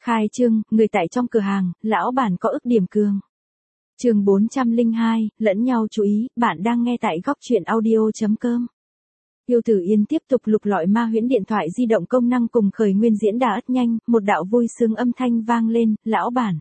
Khai trương, người tại trong cửa hàng, lão bản có ức điểm cường. Chương 402, lẫn nhau chú ý, bạn đang nghe tại góc truyện audio.com. Yêu Tử Yên tiếp tục lục lọi ma huyễn điện thoại di động công năng cùng khởi nguyên diễn đà ất nhanh, một đạo vui sướng âm thanh vang lên, lão bản.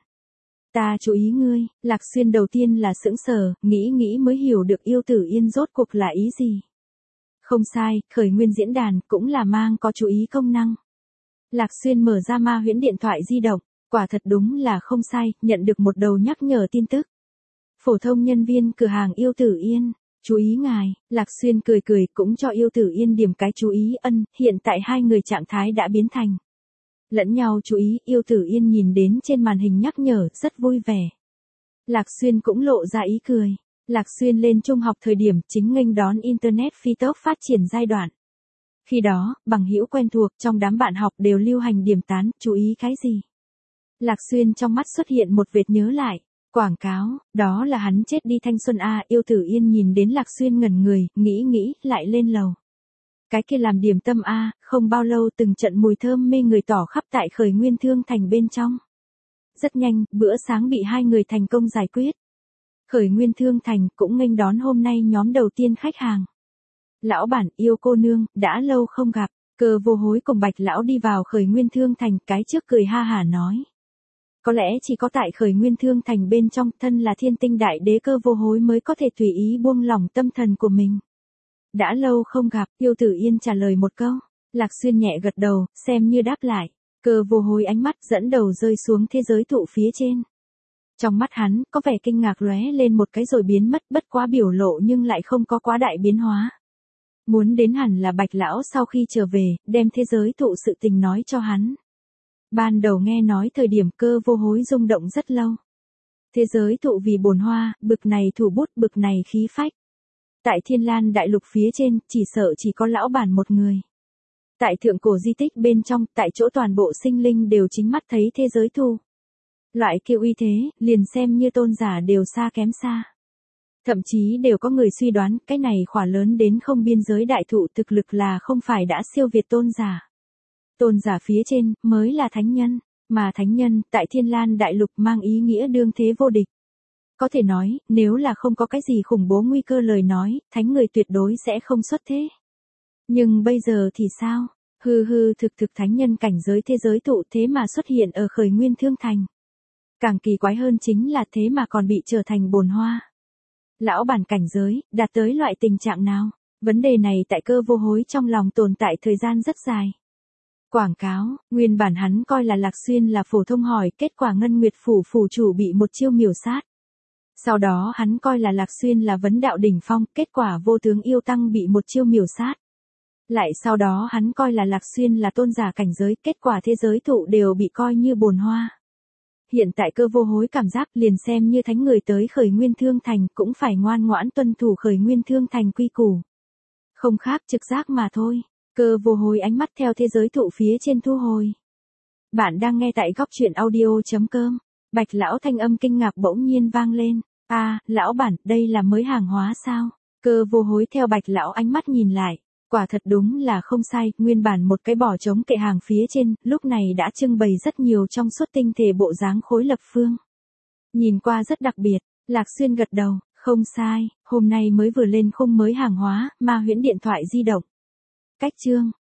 Ta chú ý ngươi, Lạc Xuyên đầu tiên là sững sờ, nghĩ mới hiểu được Yêu Tử Yên rốt cuộc là ý gì. Không sai, khởi nguyên diễn đàn cũng là mang có chú ý công năng. Lạc Xuyên mở ra ma huyễn điện thoại di động, quả thật đúng là không sai, nhận được một đầu nhắc nhở tin tức. Phổ thông nhân viên cửa hàng Yêu Tử Yên, chú ý ngài, Lạc Xuyên cười cũng cho Yêu Tử Yên điểm cái chú ý hiện tại hai người trạng thái đã biến thành. Lẫn nhau chú ý, Yêu Tử Yên nhìn đến trên màn hình nhắc nhở, rất vui vẻ. Lạc Xuyên cũng lộ ra ý cười. Lạc Xuyên lên trung học thời điểm chính nghênh đón Internet phi tốc phát triển giai đoạn. Khi đó, bằng hữu quen thuộc trong đám bạn học đều lưu hành điểm tán, chú ý cái gì? Lạc Xuyên trong mắt xuất hiện một vệt nhớ lại. Quảng cáo, đó là hắn chết đi thanh xuân a. Yêu Tử Yên nhìn đến Lạc Xuyên ngẩn người, nghĩ, lại lên lầu. Cái kia làm điểm tâm a, không bao lâu từng trận mùi thơm mê người tỏ khắp tại khởi nguyên thương thành bên trong. Rất nhanh, bữa sáng bị hai người thành công giải quyết. Khởi nguyên thương thành cũng nghênh đón hôm nay nhóm đầu tiên khách hàng. Lão bản, Yêu cô nương, đã lâu không gặp. Cơ Vô Hối cùng Bạch lão đi vào khởi nguyên thương thành, cái trước cười ha hả nói. Có lẽ chỉ có tại khởi nguyên thương thành bên trong thân là thiên tinh đại đế Cơ Vô Hối mới có thể tùy ý buông lỏng tâm thần của mình. Đã lâu không gặp, Yêu Tử Yên trả lời một câu. Lạc Xuyên nhẹ gật đầu, xem như đáp lại. Cơ Vô Hối ánh mắt dẫn đầu rơi xuống thế giới thụ phía trên. Trong mắt hắn, có vẻ kinh ngạc lóe lên một cái rồi biến mất, bất quá biểu lộ nhưng lại không có quá đại biến hóa. Muốn đến hẳn là Bạch lão sau khi trở về, đem thế giới thụ sự tình nói cho hắn. Ban đầu nghe nói thời điểm Cơ Vô Hối rung động rất lâu. Thế giới thụ vì bồn hoa, bực này thủ bút, bực này khí phách. Tại Thiên Lan đại lục phía trên, chỉ sợ chỉ có lão bản một người. Tại thượng cổ di tích bên trong, tại chỗ toàn bộ sinh linh đều chính mắt thấy thế giới thụ. Loại kia uy thế, liền xem như tôn giả đều xa kém xa. Thậm chí đều có người suy đoán, cái này khỏa lớn đến không biên giới đại thụ thực lực là không phải đã siêu việt tôn giả. Tôn giả phía trên, mới là thánh nhân, mà thánh nhân, tại Thiên Lan đại lục mang ý nghĩa đương thế vô địch. Có thể nói, nếu là không có cái gì khủng bố nguy cơ lời nói, thánh người tuyệt đối sẽ không xuất thế. Nhưng bây giờ thì sao? Thực thánh nhân cảnh giới thế giới thụ thế mà xuất hiện ở khởi nguyên thương thành. Càng kỳ quái hơn chính là thế mà còn bị trở thành bồn hoa. Lão bản cảnh giới, đạt tới loại tình trạng nào? Vấn đề này tại Cơ Vô Hối trong lòng tồn tại thời gian rất dài. Quảng cáo, nguyên bản hắn coi là Lạc Xuyên là phổ thông hỏi, kết quả Ngân Nguyệt phủ phủ chủ bị một chiêu miểu sát. Sau đó hắn coi là Lạc Xuyên là vấn đạo đỉnh phong, kết quả Vô tướng yêu tăng bị một chiêu miểu sát. Lại sau đó hắn coi là Lạc Xuyên là tôn giả cảnh giới, kết quả thế giới thụ đều bị coi như bồn hoa. Hiện tại Cơ Vô Hối cảm giác liền xem như thánh người tới khởi nguyên thương thành cũng phải ngoan ngoãn tuân thủ khởi nguyên thương thành quy củ. Không khác trực giác mà thôi. Cơ Vô Hối ánh mắt theo thế giới thụ phía trên thu hồi. Bạn đang nghe tại góc truyện audio.com. Bạch lão thanh âm kinh ngạc bỗng nhiên vang lên. Lão bản, đây là mới hàng hóa sao? Cơ Vô Hối theo Bạch lão ánh mắt nhìn lại. Quả thật đúng là không sai, nguyên bản một cái bỏ trống kệ hàng phía trên, lúc này đã trưng bày rất nhiều trong suốt tinh thể bộ dáng khối lập phương. Nhìn qua rất đặc biệt, Lạc Xuyên gật đầu, không sai, hôm nay mới vừa lên khung mới hàng hóa, ma huyễn điện thoại di động. Cách chương,